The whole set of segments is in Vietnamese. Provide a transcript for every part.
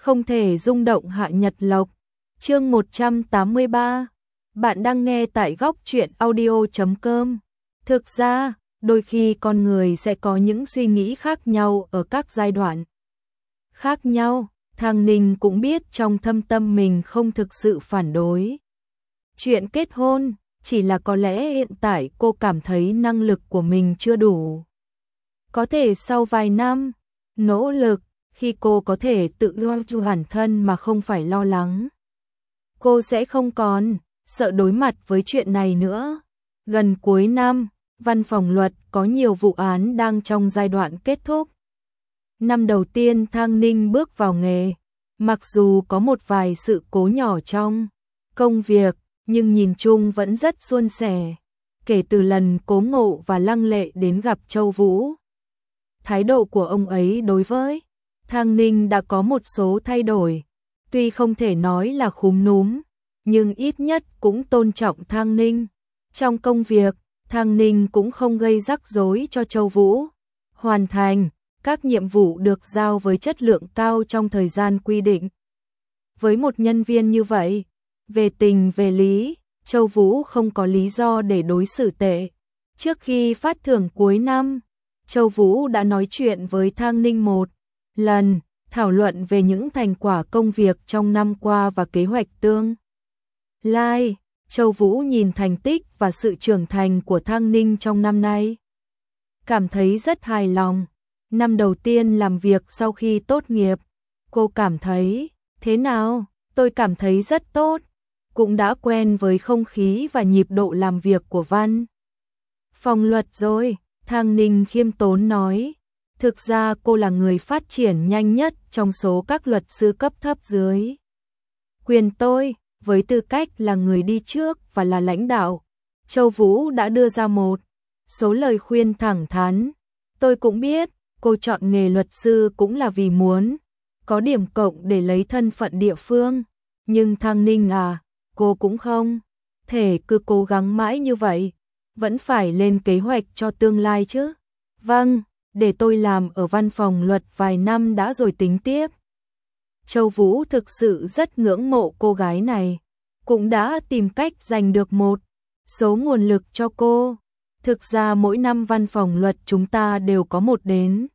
không thể rung động Hạ Nhật Lộc. Chương 183. Bạn đang nghe tại góc truyện audio.com. Thực ra, đôi khi con người sẽ có những suy nghĩ khác nhau ở các giai đoạn khác nhau. Thang Ninh cũng biết trong thâm tâm mình không thực sự phản đối chuyện kết hôn, chỉ là có lẽ hiện tại cô cảm thấy năng lực của mình chưa đủ. Có thể sau vài năm nỗ lực, khi cô có thể tự lo cho bản thân mà không phải lo lắng, cô sẽ không còn sợ đối mặt với chuyện này nữa. Gần cuối năm, văn phòng luật có nhiều vụ án đang trong giai đoạn kết thúc. Năm đầu tiên Thang Ninh bước vào nghề, mặc dù có một vài sự cố nhỏ trong công việc, nhưng nhìn chung vẫn rất suôn sẻ. Kể từ lần Cố Ngộ và Lăng Lệ đến gặp Châu Vũ, thái độ của ông ấy đối với Thang Ninh đã có một số thay đổi. Tuy không thể nói là khúm núm, nhưng ít nhất cũng tôn trọng Thang Ninh. Trong công việc, Thang Ninh cũng không gây rắc rối cho Châu Vũ, hoàn thành các nhiệm vụ được giao với chất lượng cao trong thời gian quy định. Với một nhân viên như vậy, về tình về lý, Châu Vũ không có lý do để đối xử tệ. Trước khi phát thưởng cuối năm, Châu Vũ đã nói chuyện với Thang Ninh một lần, thảo luận về những thành quả công việc trong năm qua và kế hoạch tương lai. Châu Vũ nhìn thành tích và sự trưởng thành của Thang Ninh trong năm nay, cảm thấy rất hài lòng. Năm đầu tiên làm việc sau khi tốt nghiệp, cô cảm thấy thế nào? Tôi cảm thấy rất tốt, cũng đã quen với không khí và nhịp độ làm việc của văn phòng luật rồi. Thang Ninh khiêm tốn nói, thực ra cô là người phát triển nhanh nhất trong số các luật sư cấp thấp dưới quyền tôi, với tư cách là người đi trước và là lãnh đạo. Châu Vũ đã đưa ra một số lời khuyên thẳng thắn. Tôi cũng biết, cô chọn nghề luật sư cũng là vì muốn có điểm cộng để lấy thân phận địa phương. Nhưng Thang Ninh à, cô cũng không thể cứ cố gắng mãi như vậy, vẫn phải lên kế hoạch cho tương lai chứ. Vâng, để tôi làm ở văn phòng luật vài năm đã rồi tính tiếp. Châu Vũ thực sự rất ngưỡng mộ cô gái này, cũng đã tìm cách giành được một số nguồn lực cho cô. Thực ra mỗi năm văn phòng luật chúng ta đều có 1 đến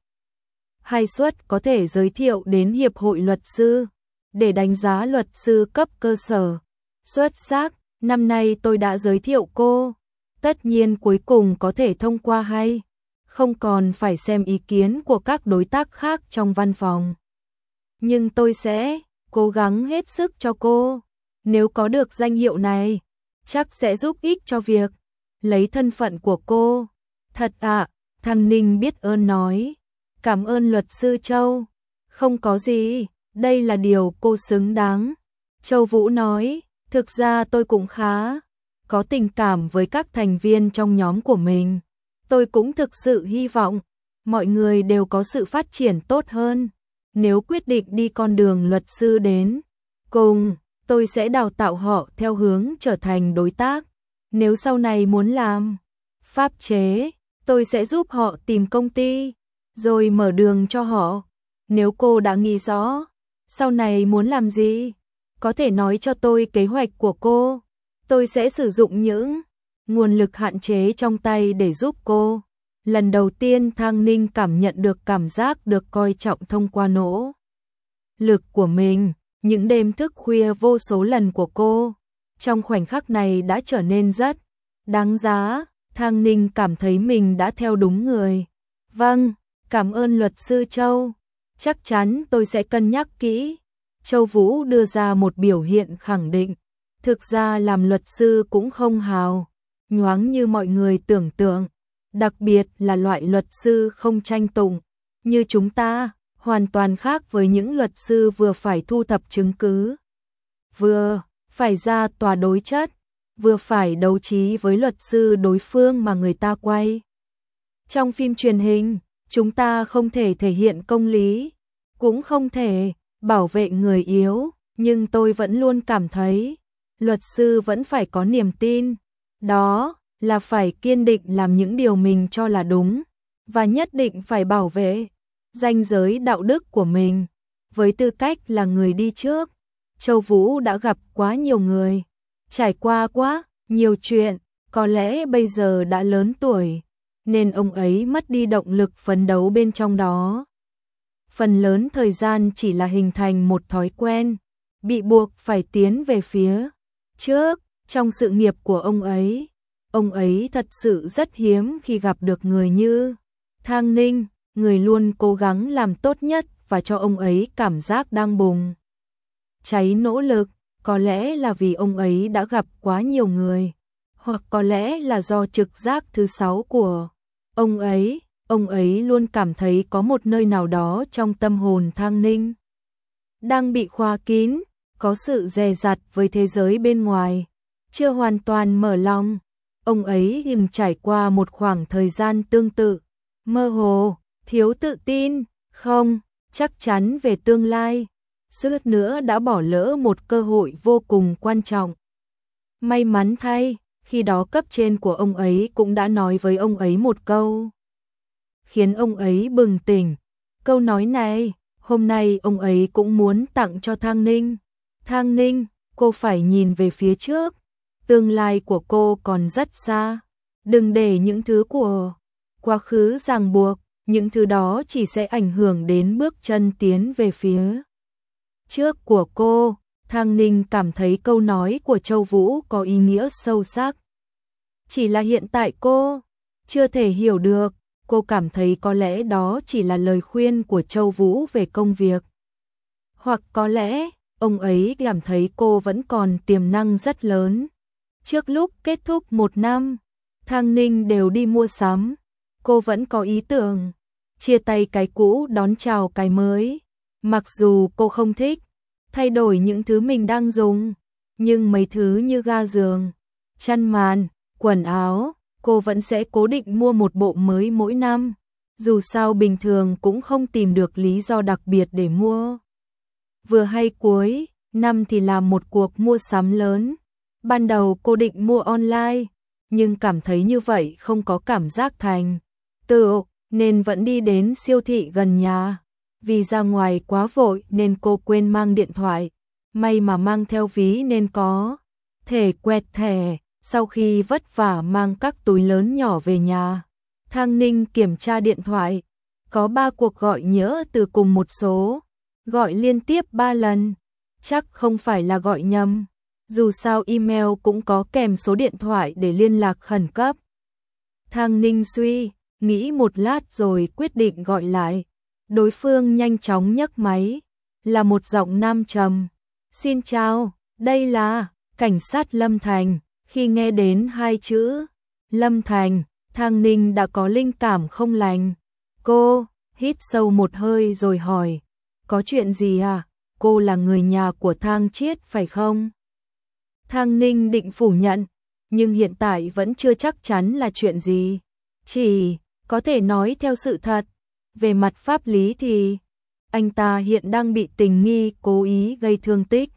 2 suất có thể giới thiệu đến Hiệp hội Luật sư để đánh giá luật sư cấp cơ sở xuất sắc. Năm nay tôi đã giới thiệu cô, tất nhiên cuối cùng có thể thông qua hay không còn phải xem ý kiến của các đối tác khác trong văn phòng. Nhưng tôi sẽ cố gắng hết sức cho cô. Nếu có được danh hiệu này, chắc sẽ giúp ích cho việc lấy thân phận của cô. Thật ạ, Thang Ninh biết ơn nói. Cảm ơn luật sư Châu. Không có gì, đây là điều cô xứng đáng. Châu Vũ nói, thực ra tôi cũng khá có tình cảm với các thành viên trong nhóm của mình. Tôi cũng thực sự hy vọng mọi người đều có sự phát triển tốt hơn. Nếu quyết định đi con đường luật sư đến cùng, tôi sẽ đào tạo họ theo hướng trở thành đối tác. Nếu sau này muốn làm pháp chế, tôi sẽ giúp họ tìm công ty, rồi mở đường cho họ. Nếu cô đã nghĩ rõ sau này muốn làm gì, có thể nói cho tôi kế hoạch của cô. Tôi sẽ sử dụng những nguồn lực hạn chế trong tay để giúp cô. Lần đầu tiên Thang Ninh cảm nhận được cảm giác được coi trọng thông qua nỗ lực của mình. Những đêm thức khuya vô số lần của cô, trong khoảnh khắc này đã trở nên rất đáng giá. Thang Ninh cảm thấy mình đã theo đúng người. Vâng, cảm ơn luật sư Châu. Chắc chắn tôi sẽ cân nhắc kỹ. Châu Vũ đưa ra một biểu hiện khẳng định. Thực ra làm luật sư cũng không hào nhoáng như mọi người tưởng tượng. Đặc biệt là loại luật sư không tranh tụng như chúng ta, hoàn toàn khác với những luật sư vừa phải thu thập chứng cứ, vừa phải ra tòa đối chất, vừa phải đấu trí với luật sư đối phương mà người ta quay. Trong phim truyền hình, chúng ta không thể thể hiện công lý, cũng không thể bảo vệ người yếu, nhưng tôi vẫn luôn cảm thấy luật sư vẫn phải có niềm tin, đó là phải kiên định làm những điều mình cho là đúng, và nhất định phải bảo vệ ranh giới đạo đức của mình. với tư cách là người đi trước, Châu Vũ đã gặp quá nhiều người, trải qua quá nhiều chuyện, có lẽ bây giờ đã lớn tuổi, nên ông ấy mất đi động lực phấn đấu bên trong đó. Phần lớn thời gian chỉ là hình thành một thói quen, bị buộc phải tiến về phía trước trong sự nghiệp của ông ấy. Ông ấy thật sự rất hiếm khi gặp được người như Thang Ninh, người luôn cố gắng làm tốt nhất và cho ông ấy cảm giác đang bùng cháy nỗ lực. Có lẽ là vì ông ấy đã gặp quá nhiều người, hoặc có lẽ là do trực giác thứ 6 của ông ấy luôn cảm thấy có một nơi nào đó trong tâm hồn Thang Ninh đang bị khóa kín, có sự dè dặt với thế giới bên ngoài, chưa hoàn toàn mở lòng. Ông ấy từng trải qua một khoảng thời gian tương tự, mơ hồ, thiếu tự tin, không chắc chắn về tương lai, suýt nữa đã bỏ lỡ một cơ hội vô cùng quan trọng. May mắn thay, khi đó cấp trên của ông ấy cũng đã nói với ông ấy một câu, khiến ông ấy bừng tỉnh. Câu nói này, hôm nay ông ấy cũng muốn tặng cho Thang Ninh. Thang Ninh, cô phải nhìn về phía trước, tương lai của cô còn rất xa. Đừng để những thứ của quá khứ ràng buộc, những thứ đó chỉ sẽ ảnh hưởng đến bước chân tiến về phía trước của cô. Thang Ninh cảm thấy câu nói của Châu Vũ có ý nghĩa sâu sắc. Chỉ là hiện tại cô chưa thể hiểu được, cô cảm thấy có lẽ đó chỉ là lời khuyên của Châu Vũ về công việc. Hoặc có lẽ, ông ấy cảm thấy cô vẫn còn tiềm năng rất lớn. Trước lúc kết thúc một năm, Thang Ninh đều đi mua sắm. Cô vẫn có ý tưởng chia tay cái cũ đón chào cái mới. Mặc dù cô không thích thay đổi những thứ mình đang dùng, nhưng mấy thứ như ga giường, chăn màn, quần áo, cô vẫn sẽ cố định mua một bộ mới mỗi năm. Dù sao bình thường cũng không tìm được lý do đặc biệt để mua. Vừa hay cuối năm thì làm một cuộc mua sắm lớn. Ban đầu cô định mua online, nhưng cảm thấy như vậy không có cảm giác thành tựu, nên vẫn đi đến siêu thị gần nhà. Vì ra ngoài quá vội nên cô quên mang điện thoại, may mà mang theo ví nên có thể quẹt thẻ. Sau khi vất vả mang các túi lớn nhỏ về nhà, Thang Ninh kiểm tra điện thoại, có 3 cuộc gọi nhỡ từ cùng một số, gọi liên tiếp 3 lần, chắc không phải là gọi nhầm. Dù sao email cũng có kèm số điện thoại để liên lạc khẩn cấp. Thang Ninh suy nghĩ một lát rồi quyết định gọi lại. Đối phương nhanh chóng nhấc máy, là một giọng nam trầm. Xin chào, đây là cảnh sát Lâm Thành. Khi nghe đến 2 chữ Lâm Thành, Thang Ninh đã có linh cảm không lành. Cô hít sâu một hơi rồi hỏi, có chuyện gì à? Cô là người nhà của Thang Chiết phải không? Thang Ninh định phủ nhận, nhưng hiện tại vẫn chưa chắc chắn là chuyện gì. Chỉ có thể nói theo sự thật. Về mặt pháp lý thì anh ta hiện đang bị tình nghi cố ý gây thương tích.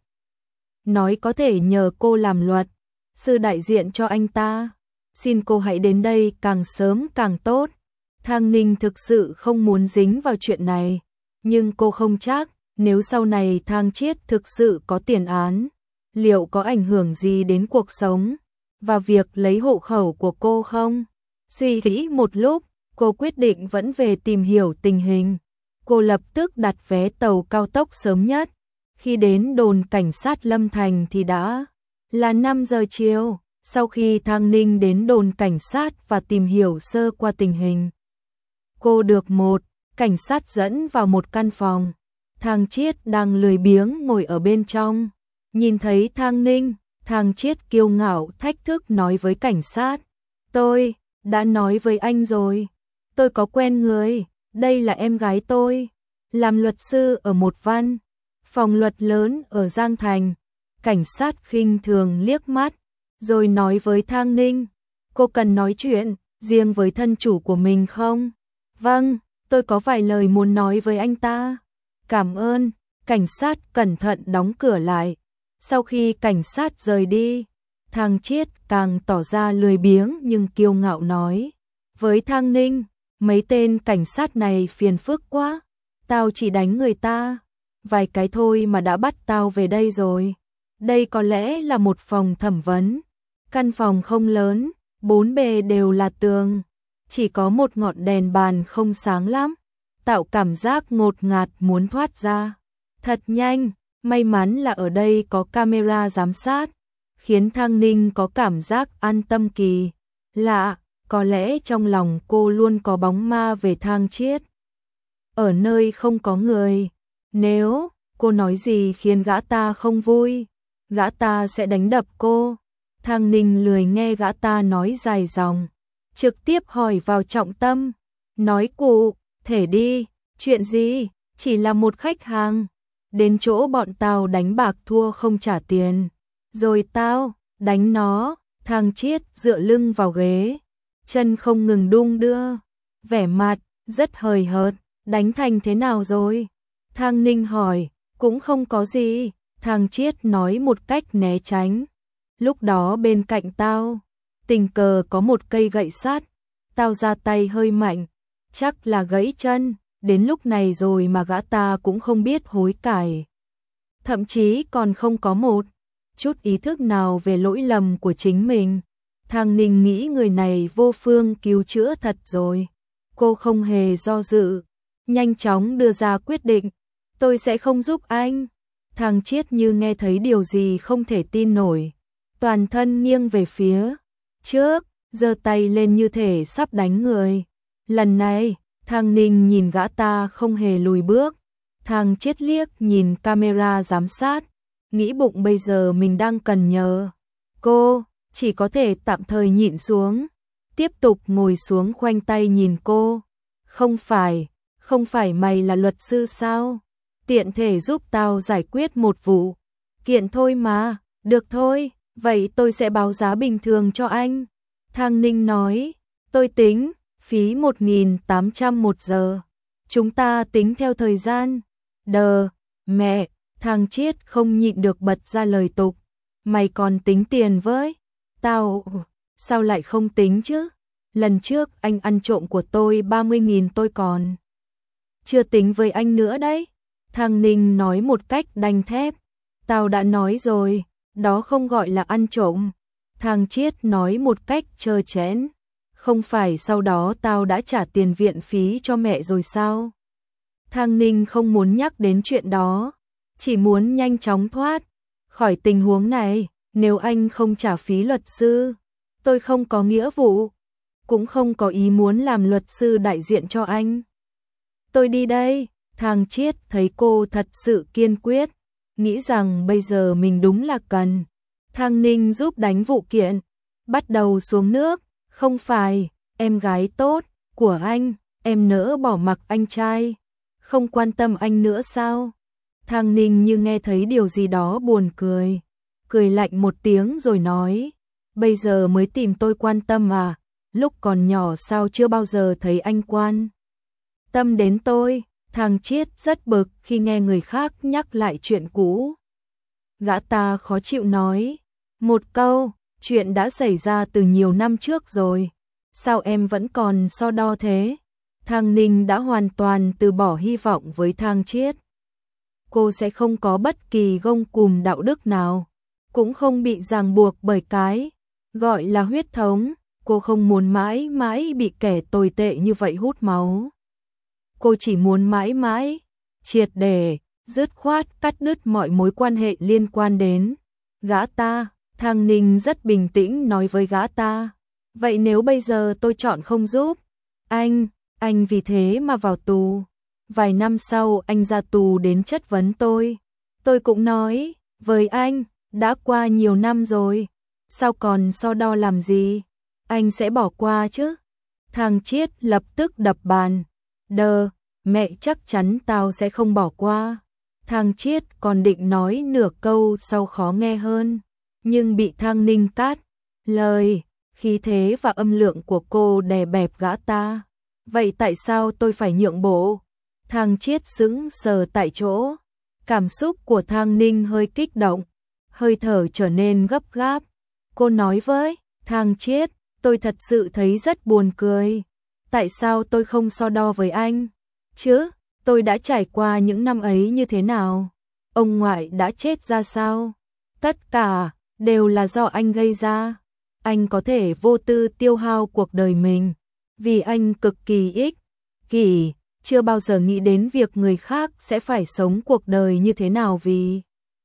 Nói có thể nhờ cô làm luật sư đại diện cho anh ta. Xin cô hãy đến đây càng sớm càng tốt. Thang Ninh thực sự không muốn dính vào chuyện này, nhưng cô không chắc nếu sau này Thang Chiết thực sự có tiền án, liệu có ảnh hưởng gì đến cuộc sống và việc lấy hộ khẩu của cô không? Suy nghĩ một lúc, cô quyết định vẫn về tìm hiểu tình hình. Cô lập tức đặt vé tàu cao tốc sớm nhất. Khi đến đồn cảnh sát Lâm Thành thì đã là 5 giờ chiều. Sau khi Thang Ninh đến đồn cảnh sát và tìm hiểu sơ qua tình hình, cô được một cảnh sát dẫn vào một căn phòng. Thang Chiết đang lười biếng ngồi ở bên trong. Nhìn thấy Thang Ninh, Thang Chiết kiêu ngạo thách thức nói với cảnh sát, tôi đã nói với anh rồi, tôi có quen người, đây là em gái tôi, làm luật sư ở một văn phòng luật lớn ở Giang Thành. Cảnh sát khinh thường liếc mắt, rồi nói với Thang Ninh, cô cần nói chuyện riêng với thân chủ của mình không? Vâng, tôi có vài lời muốn nói với anh ta. Cảm ơn. Cảnh sát cẩn thận đóng cửa lại. Sau khi cảnh sát rời đi, Thang Chiết càng tỏ ra lười biếng nhưng kiêu ngạo nói với Thang Ninh, mấy tên cảnh sát này phiền phức quá, tao chỉ đánh người ta vài cái thôi mà đã bắt tao về đây rồi. Đây có lẽ là một phòng thẩm vấn. Căn phòng không lớn, bốn bề đều là tường, chỉ có một ngọn đèn bàn không sáng lắm, tạo cảm giác ngột ngạt muốn thoát ra. Thật nhanh, may mắn là ở đây có camera giám sát, khiến Thang Ninh có cảm giác an tâm kỳ lạ. Có lẽ trong lòng cô luôn có bóng ma về Thang Chiết. Ở nơi không có người, nếu cô nói gì khiến gã ta không vui, gã ta sẽ đánh đập cô. Thang Ninh lười nghe gã ta nói dài dòng, trực tiếp hỏi vào trọng tâm. Nói cụ thể đi, chuyện gì? Chỉ là một khách hàng đến chỗ bọn tao đánh bạc thua không trả tiền, rồi tao đánh nó. Thang Chiết dựa lưng vào ghế, chân không ngừng đung đưa, vẻ mặt rất hời hợt. Đánh thành thế nào rồi? Thang Ninh hỏi. Cũng không có gì, Thang Chiết nói một cách né tránh. Lúc đó bên cạnh tao, tình cờ có một cây gậy sắt, tao ra tay hơi mạnh, chắc là gãy chân. Đến lúc này rồi mà gã ta cũng không biết hối cải, thậm chí còn không có một chút ý thức nào về lỗi lầm của chính mình. Thang Ninh nghĩ người này vô phương cứu chữa thật rồi. Cô không hề do dự, nhanh chóng đưa ra quyết định. Tôi sẽ không giúp anh. Thang Chiết như nghe thấy điều gì không thể tin nổi, toàn thân nghiêng về phía trước, giơ tay lên như thể sắp đánh người. Lần này, Thang Ninh nhìn gã ta không hề lùi bước. Thang Chiết liếc nhìn camera giám sát, nghĩ bụng bây giờ mình đang cần nhờ cô, chỉ có thể tạm thời nhịn xuống, tiếp tục ngồi xuống khoanh tay nhìn cô. Không phải mày là luật sư sao? Tiện thể giúp tao giải quyết một vụ kiện thôi mà. Được thôi, vậy tôi sẽ báo giá bình thường cho anh. Thang Ninh nói, tôi tính phí 1.800 một giờ. Chúng ta tính theo thời gian. Đờ, mẹ, Thang Chiết không nhịn được bật ra lời tục. Mày còn tính tiền với tao? Sao lại không tính chứ? Lần trước anh ăn trộm của tôi 30.000 tôi còn chưa tính với anh nữa đấy. Thang Ninh nói một cách đanh thép. Tao đã nói rồi, đó không gọi là ăn trộm. Thang Chiết nói một cách trơ trẽn. Không phải sau đó tao đã trả tiền viện phí cho mẹ rồi sao? Thang Ninh không muốn nhắc đến chuyện đó, chỉ muốn nhanh chóng thoát khỏi tình huống này. Nếu anh không trả phí luật sư, tôi không có nghĩa vụ, cũng không có ý muốn làm luật sư đại diện cho anh. Tôi đi đây. Thang Chiết thấy cô thật sự kiên quyết, nghĩ rằng bây giờ mình đúng là cần Thang Ninh giúp đánh vụ kiện. Bắt đầu xuống nước. Không phải, em gái tốt của anh, em nỡ bỏ mặc anh trai, không quan tâm anh nữa sao? Thang Ninh như nghe thấy điều gì đó buồn cười, cười lạnh một tiếng rồi nói, bây giờ mới tìm tôi quan tâm à? Lúc còn nhỏ sao chưa bao giờ thấy anh quan tâm đến tôi? Thang Chiết rất bực khi nghe người khác nhắc lại chuyện cũ. Gã ta khó chịu nói, một câu, chuyện đã xảy ra từ nhiều năm trước rồi, sao em vẫn còn so đo thế? Thang Ninh đã hoàn toàn từ bỏ hy vọng với Thang Chiết. Cô sẽ không có bất kỳ gông cùm đạo đức nào, cũng không bị ràng buộc bởi cái gọi là huyết thống. Cô không muốn mãi mãi bị kẻ tồi tệ như vậy hút máu. Cô chỉ muốn mãi mãi triệt để dứt khoát cắt đứt mọi mối quan hệ liên quan đến gã ta. Thang Ninh rất bình tĩnh nói với gã ta, vậy nếu bây giờ tôi chọn không giúp anh vì thế mà vào tù, vài năm sau anh ra tù đến chất vấn tôi cũng nói với anh, đã qua nhiều năm rồi, sao còn so đo làm gì? Anh sẽ bỏ qua chứ? Thang Chiết lập tức đập bàn. Đờ, mẹ chắc chắn tao sẽ không bỏ qua. Thang Chiết còn định nói nửa câu sau khó nghe hơn, nhưng bị Thang Ninh cắt lời. Khí thế và âm lượng của cô đè bẹp gã ta. Vậy tại sao tôi phải nhượng bộ? Thang Chiết sững sờ tại chỗ. Cảm xúc của Thang Ninh hơi kích động, hơi thở trở nên gấp gáp. Cô nói với Thang Chiết, tôi thật sự thấy rất buồn cười. Tại sao tôi không so đo với anh chứ? Tôi đã trải qua những năm ấy như thế nào? Ông ngoại đã chết ra sao? Tất cả đều là do anh gây ra. Anh có thể vô tư tiêu hao cuộc đời mình, vì anh cực kỳ ích kỷ, chưa bao giờ nghĩ đến việc người khác sẽ phải sống cuộc đời như thế nào vì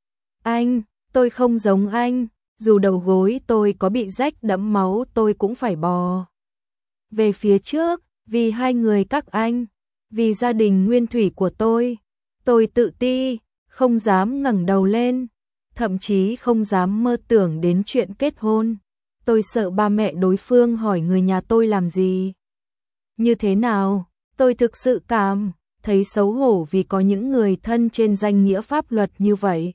anh. Tôi không giống anh, dù đầu gối tôi có bị rách đẫm máu tôi cũng phải bò về phía trước, vì hai người các anh, vì gia đình nguyên thủy của tôi. Tôi tự ti, không dám ngẩng đầu lên, thậm chí không dám mơ tưởng đến chuyện kết hôn. Tôi sợ ba mẹ đối phương hỏi người nhà tôi làm gì, như thế nào. Tôi thực sự cảm thấy xấu hổ vì có những người thân trên danh nghĩa pháp luật như vậy.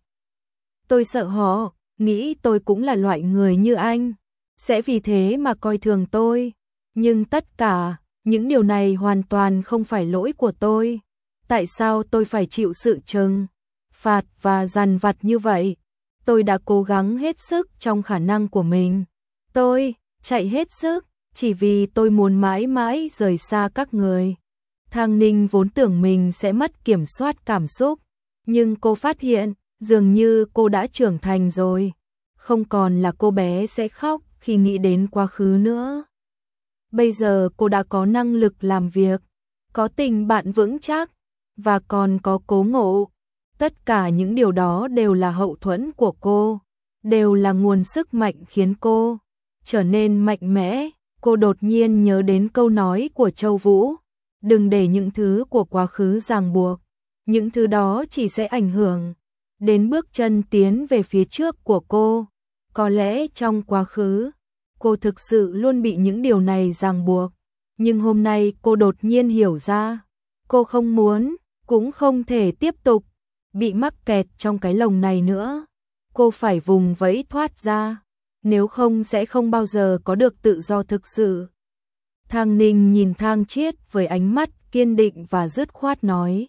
Tôi sợ họ nghĩ tôi cũng là loại người như anh, sẽ vì thế mà coi thường tôi. Nhưng tất cả những điều này hoàn toàn không phải lỗi của tôi. Tại sao tôi phải chịu sự trừng phạt và dằn vặt như vậy? Tôi đã cố gắng hết sức trong khả năng của mình. Tôi chạy hết sức chỉ vì tôi muốn mãi mãi rời xa các người. Thang Ninh vốn tưởng mình sẽ mất kiểm soát cảm xúc, nhưng cô phát hiện dường như cô đã trưởng thành rồi, không còn là cô bé sẽ khóc khi nghĩ đến quá khứ nữa. Bây giờ cô đã có năng lực làm việc, có tình bạn vững chắc và còn có cố ngộ. Tất cả những điều đó đều là hậu thuẫn của cô, đều là nguồn sức mạnh khiến cô trở nên mạnh mẽ. Cô đột nhiên nhớ đến câu nói của Châu Vũ, đừng để những thứ của quá khứ ràng buộc, những thứ đó chỉ sẽ ảnh hưởng đến bước chân tiến về phía trước của cô. Có lẽ trong quá khứ, cô thực sự luôn bị những điều này ràng buộc, nhưng hôm nay cô đột nhiên hiểu ra, cô không muốn, cũng không thể tiếp tục bị mắc kẹt trong cái lồng này nữa. Cô phải vùng vẫy thoát ra, nếu không sẽ không bao giờ có được tự do thực sự. Thang Ninh nhìn Thang Chiết với ánh mắt kiên định và dứt khoát nói: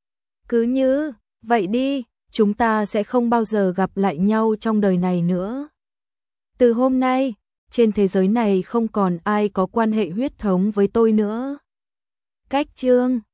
cứ như vậy đi, chúng ta sẽ không bao giờ gặp lại nhau trong đời này nữa. Từ hôm nay, trên thế giới này không còn ai có quan hệ huyết thống với tôi nữa. Cách chương